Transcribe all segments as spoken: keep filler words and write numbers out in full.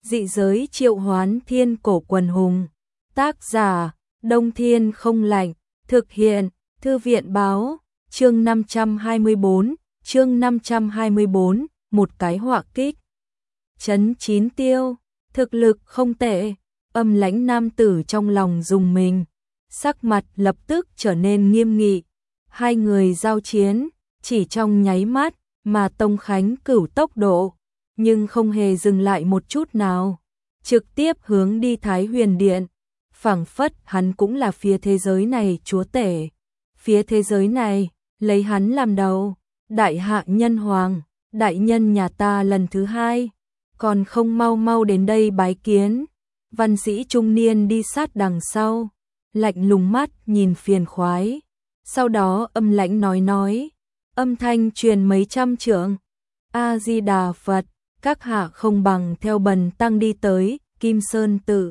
Dị giới triệu hoán thiên cổ quần hùng. Tác giả, Đông Thiên Không Lạnh. Thực hiện, Thư viện báo. Chương năm trăm hai mươi bốn, chương năm trăm hai mươi bốn, một cái họa kích. Trấn Chín Tiêu, thực lực không tệ. Âm lãnh nam tử trong lòng rùng mình, sắc mặt lập tức trở nên nghiêm nghị. Hai người giao chiến, chỉ trong nháy mắt mà Tông Khánh Cửu tốc độ, nhưng không hề dừng lại một chút nào, trực tiếp hướng đi Thái Huyền Điện. Phảng phất hắn cũng là phía thế giới này chúa tể. Phía thế giới này, lấy hắn làm đầu. Đại hạ nhân hoàng, đại nhân nhà ta lần thứ hai, còn không mau mau đến đây bái kiến. Văn sĩ trung niên đi sát đằng sau, lạnh lùng mắt nhìn phiền khoái. Sau đó âm lãnh nói nói, âm thanh truyền mấy trăm trượng. A-di-đà Phật, các hạ không bằng theo bần tăng đi tới Kim Sơn Tự.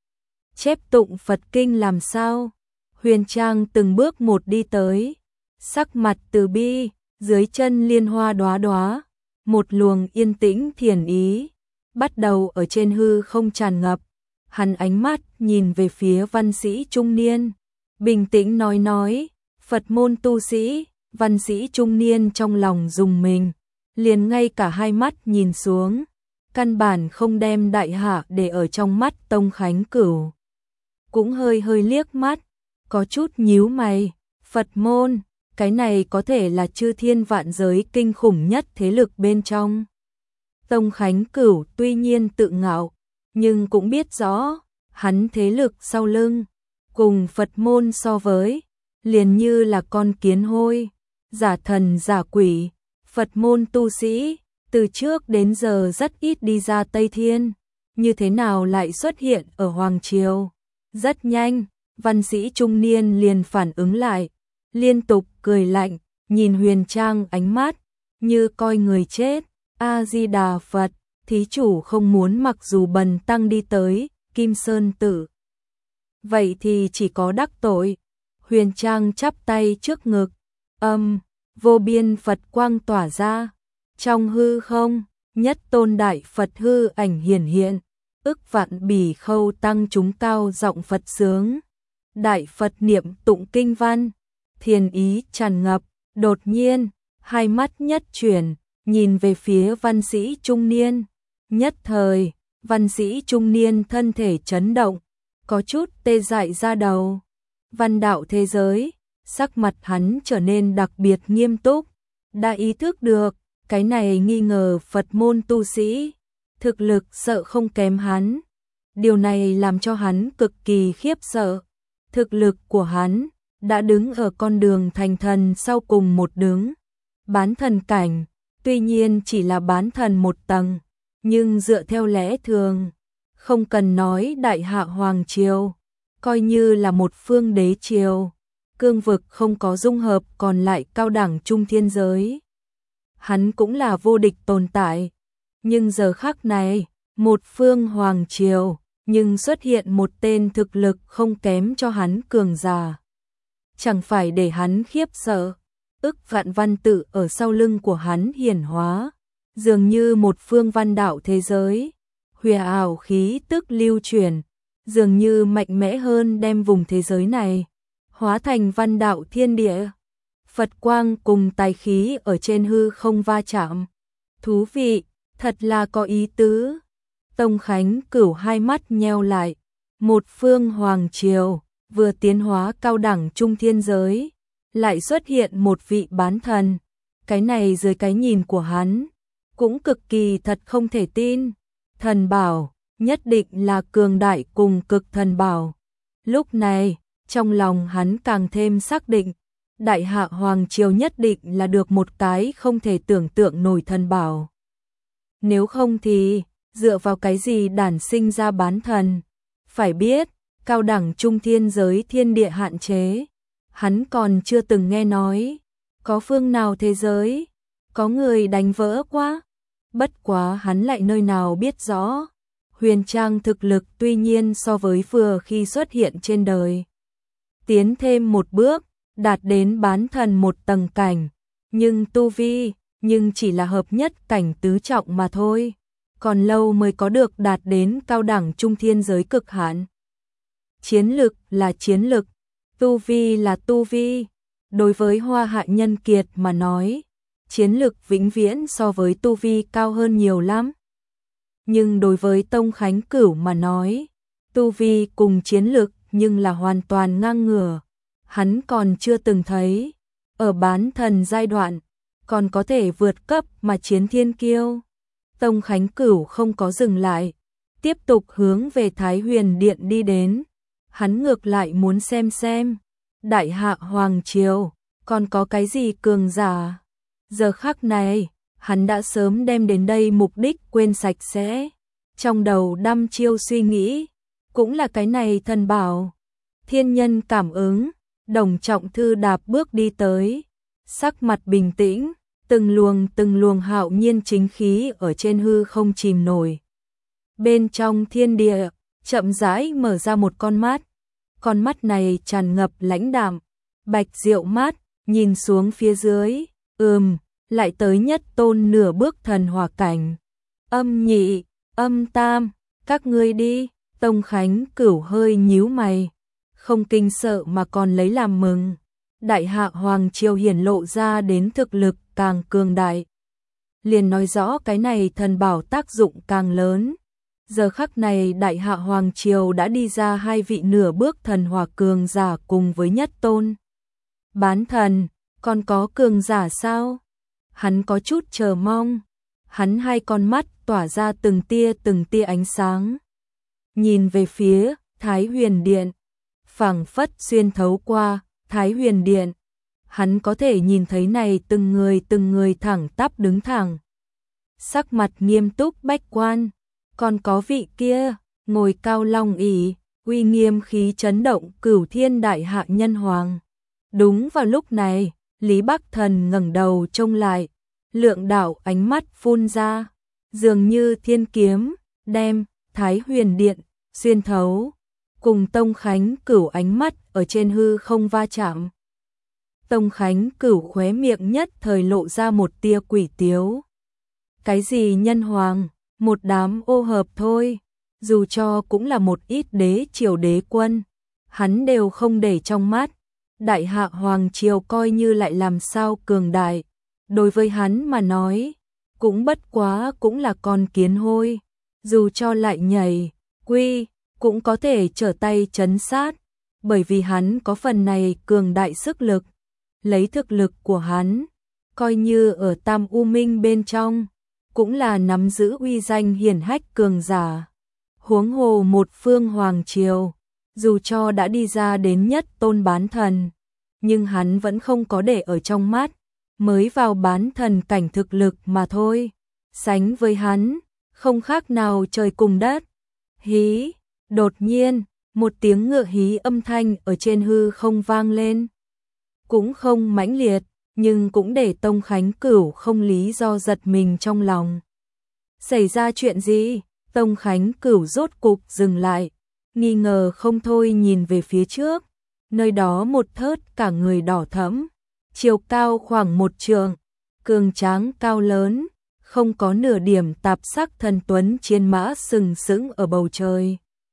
Chép tụng Phật kinh làm sao? Huyền Trang từng bước một đi tới, sắc mặt từ bi, dưới chân liên hoa đóa đóa, một luồng yên tĩnh thiền ý bắt đầu ở trên hư không tràn ngập. Hắn ánh mắt nhìn về phía văn sĩ trung niên, bình tĩnh nói nói, Phật môn tu sĩ. Văn sĩ trung niên trong lòng rùng mình, liền ngay cả hai mắt nhìn xuống, căn bản không đem đại hạ để ở trong mắt. Tông Khánh Cửu cũng hơi hơi liếc mắt, có chút nhíu mày. Phật môn, cái này có thể là chư thiên vạn giới kinh khủng nhất thế lực bên trong. Tông Khánh Cửu tuy nhiên tự ngạo, nhưng cũng biết rõ, hắn thế lực sau lưng, cùng Phật môn so với, liền như là con kiến hôi, giả thần giả quỷ. Phật môn tu sĩ, từ trước đến giờ rất ít đi ra Tây Thiên, như thế nào lại xuất hiện ở Hoàng Triều? Rất nhanh, văn sĩ trung niên liền phản ứng lại, liên tục cười lạnh, nhìn Huyền Trang ánh mắt, như coi người chết. A-di-đà Phật, thí chủ không muốn mặc dù bần tăng đi tới Kim Sơn Tự, vậy thì chỉ có đắc tội. Huyền Trang chắp tay trước ngực, âm, vô biên Phật quang tỏa ra. Trong hư không, nhất tôn đại Phật hư ảnh hiển hiện, ức vạn bỉ khâu tăng chúng cao giọng Phật sướng. Đại Phật niệm tụng kinh văn, thiền ý tràn ngập. Đột nhiên, hai mắt nhất chuyển, nhìn về phía văn sĩ trung niên. Nhất thời, văn sĩ trung niên thân thể chấn động, có chút tê dại ra đầu. Văn đạo thế giới, sắc mặt hắn trở nên đặc biệt nghiêm túc, đã ý thức được, cái này nghi ngờ Phật môn tu sĩ, thực lực sợ không kém hắn. Điều này làm cho hắn cực kỳ khiếp sợ. Thực lực của hắn đã đứng ở con đường thành thần sau cùng một đứng. Bán thần cảnh, tuy nhiên chỉ là bán thần một tầng, nhưng dựa theo lẽ thường, không cần nói đại hạ hoàng triều, coi như là một phương đế triều, cương vực không có dung hợp còn lại cao đẳng trung thiên giới, hắn cũng là vô địch tồn tại. Nhưng giờ khắc này, một phương hoàng triều, nhưng xuất hiện một tên thực lực không kém cho hắn cường giả, chẳng phải để hắn khiếp sợ. Ức vạn văn tự ở sau lưng của hắn hiển hóa, dường như một phương văn đạo thế giới, huyền ảo khí tức lưu truyền, dường như mạnh mẽ hơn đem vùng thế giới này hóa thành văn đạo thiên địa. Phật quang cùng tài khí ở trên hư không va chạm. Thú vị, thật là có ý tứ. Tông Khánh Cửu hai mắt nheo lại, một phương hoàng triều vừa tiến hóa cao đẳng trung thiên giới, lại xuất hiện một vị bán thần. Cái này dưới cái nhìn của hắn, cũng cực kỳ thật không thể tin. Thần bảo, nhất định là cường đại cùng cực thần bảo. Lúc này, trong lòng hắn càng thêm xác định, đại hạ hoàng triều nhất định là được một cái không thể tưởng tượng nổi thần bảo. Nếu không thì, dựa vào cái gì đản sinh ra bán thần? Phải biết, cao đẳng trung thiên giới thiên địa hạn chế, hắn còn chưa từng nghe nói. Có phương nào thế giới, có người đánh vỡ quá? Bất quá hắn lại nơi nào biết rõ. Huyền Trang thực lực tuy nhiên so với vừa khi xuất hiện trên đời, tiến thêm một bước, đạt đến bán thần một tầng cảnh, nhưng tu vi, nhưng chỉ là hợp nhất cảnh tứ trọng mà thôi. còn lâu mới có được đạt đến cao đẳng trung thiên giới cực hạn. Chiến lực là chiến lực, tu vi là tu vi. Đối với Hoa Hạ Nhân Kiệt mà nói, chiến lực vĩnh viễn so với tu vi cao hơn nhiều lắm. Nhưng đối với Tông Khánh Cửu mà nói, tu vi cùng chiến lực nhưng là hoàn toàn ngang ngửa. Hắn còn chưa từng thấy, ở bán thần giai đoạn, còn có thể vượt cấp mà chiến thiên kiêu. Tông Khánh Cửu không có dừng lại, tiếp tục hướng về Thái Huyền Điện đi đến. Hắn ngược lại muốn xem xem, Đại Hạ Hoàng Triều, còn có cái gì cường giả. Giờ khắc này, hắn đã sớm đem đến đây mục đích quên sạch sẽ. Trong đầu đăm chiêu suy nghĩ, cũng là cái này thần bảo. Thiên nhân cảm ứng, Đồng Trọng Thư đạp bước đi tới, sắc mặt bình tĩnh, từng luồng từng luồng hạo nhiên chính khí ở trên hư không chìm nổi. Bên trong thiên địa, chậm rãi mở ra một con mắt, con mắt này tràn ngập lãnh đạm, bạch diệu mát, nhìn xuống phía dưới, ừm, lại tới nhất tôn nửa bước thần hỏa cảnh. Âm nhị, âm tam, các ngươi đi. Tông Khánh Cửu hơi nhíu mày, không kinh sợ mà còn lấy làm mừng. Đại Hạ Hoàng Triều hiển lộ ra đến thực lực càng cường đại, liền nói rõ cái này thần bảo tác dụng càng lớn. Giờ khắc này Đại Hạ Hoàng Triều đã đi ra hai vị nửa bước thần hỏa cường giả cùng với nhất tôn bán thần, còn có cường giả sao? Hắn có chút chờ mong, hắn hai con mắt tỏa ra từng tia từng tia ánh sáng. Nhìn về phía Thái Huyền Điện, phảng phất xuyên thấu qua Thái Huyền Điện, hắn có thể nhìn thấy này từng người từng người thẳng tắp đứng thẳng. Sắc mặt nghiêm túc bách quan, còn có vị kia, ngồi cao long ỷ, uy nghiêm khí chấn động cửu thiên đại hạ nhân hoàng. Đúng vào lúc này, Lý Bắc Thần ngẩng đầu trông lại, lượng đạo ánh mắt phun ra, dường như thiên kiếm, đem Thái Huyền Điện xuyên thấu, cùng Tông Khánh Cửu ánh mắt ở trên hư không va chạm. Tông Khánh Cửu khóe miệng nhất thời lộ ra một tia quỷ tiếu. Cái gì nhân hoàng, một đám ô hợp thôi, dù cho cũng là một ít đế triều đế quân, hắn đều không để trong mắt. Đại Hạ Hoàng Triều coi như lại làm sao cường đại, đối với hắn mà nói, cũng bất quá cũng là con kiến hôi, dù cho lại nhảy, quy, cũng có thể trở tay trấn sát, bởi vì hắn có phần này cường đại sức lực. Lấy thực lực của hắn, coi như ở Tam U Minh bên trong, cũng là nắm giữ uy danh hiển hách cường giả. Huống hồ một phương hoàng triều, dù cho đã đi ra đến nhất tôn bán thần, nhưng hắn vẫn không có để ở trong mắt, mới vào bán thần cảnh thực lực mà thôi. Sánh với hắn, không khác nào trời cùng đất. Hí, đột nhiên, một tiếng ngựa hí âm thanh ở trên hư không vang lên. Cũng không mãnh liệt, nhưng cũng để Tông Khánh Cửu không lý do giật mình trong lòng. Xảy ra chuyện gì? Tông Khánh Cửu rốt cục dừng lại, nghi ngờ không thôi nhìn về phía trước, nơi đó một thớt cả người đỏ thẫm, chiều cao khoảng một trượng, cường tráng cao lớn, không có nửa điểm tạp sắc thần tuấn chiến mã sừng sững ở bầu trời.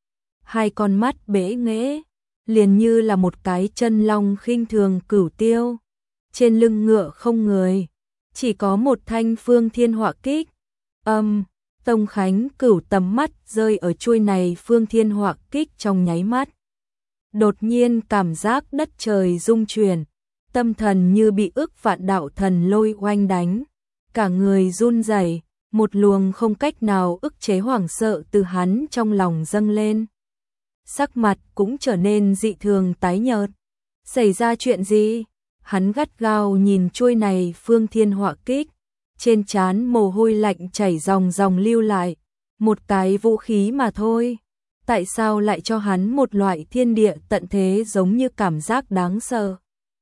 Hai con mắt bẽ nghễ, liền như là một cái chân long khinh thường cửu tiêu. Trên lưng ngựa không người, chỉ có một thanh phương thiên họa kích. Âm, um, Tông Khánh Cửu tầm mắt rơi ở chuôi này phương thiên họa kích trong nháy mắt. Đột nhiên cảm giác đất trời rung chuyển, tâm thần như bị ức vạn đạo thần lôi oanh đánh. Cả người run rẩy, một luồng không cách nào ức chế hoảng sợ từ hắn trong lòng dâng lên. Sắc mặt cũng trở nên dị thường tái nhợt. Xảy ra chuyện gì? Hắn gắt gao nhìn chuôi này phương thiên họa kích, trên trán mồ hôi lạnh chảy ròng ròng lưu lại. Một cái vũ khí mà thôi, tại sao lại cho hắn một loại thiên địa tận thế giống như cảm giác đáng sợ?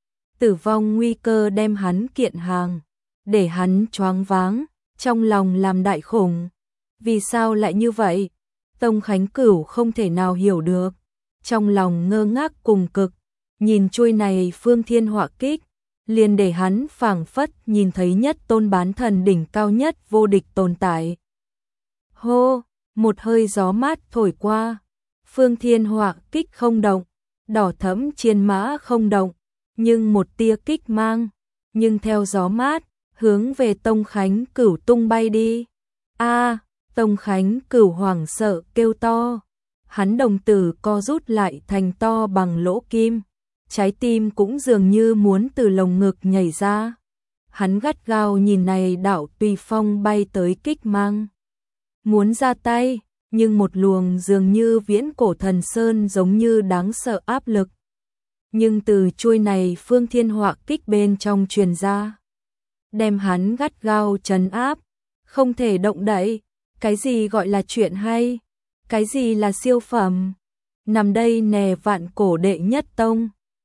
Tử vong nguy cơ đem hắn kiện hàng, để hắn choáng váng, trong lòng làm đại khủng. Vì sao lại như vậy? Tông Khánh Cửu không thể nào hiểu được, trong lòng ngơ ngác cùng cực, nhìn chuôi này phương thiên họa kích, liền để hắn phảng phất nhìn thấy nhất tôn bán thần đỉnh cao nhất vô địch tồn tại. Hô, một hơi gió mát thổi qua, Phương Thiên Họa kích không động, đỏ thẫm chiến mã không động, nhưng một tia kích mang, nhưng theo gió mát, hướng về Tông Khánh Cửu tung bay đi. A, Tông Khánh Cửu hoảng sợ kêu to, hắn đồng tử co rút lại thành to bằng lỗ kim, trái tim cũng dường như muốn từ lồng ngực nhảy ra. Hắn gắt gao nhìn này đạo tùy phong bay tới kích mang, muốn ra tay, nhưng một luồng dường như viễn cổ thần sơn giống như đáng sợ áp lực. Nhưng từ chuôi này Phương Thiên Họa kích bên trong truyền ra, đem hắn gắt gao trấn áp, không thể động đậy. Cái gì gọi là chuyện hay? Cái gì là siêu phẩm? Nằm đây nè vạn cổ đệ nhất tông,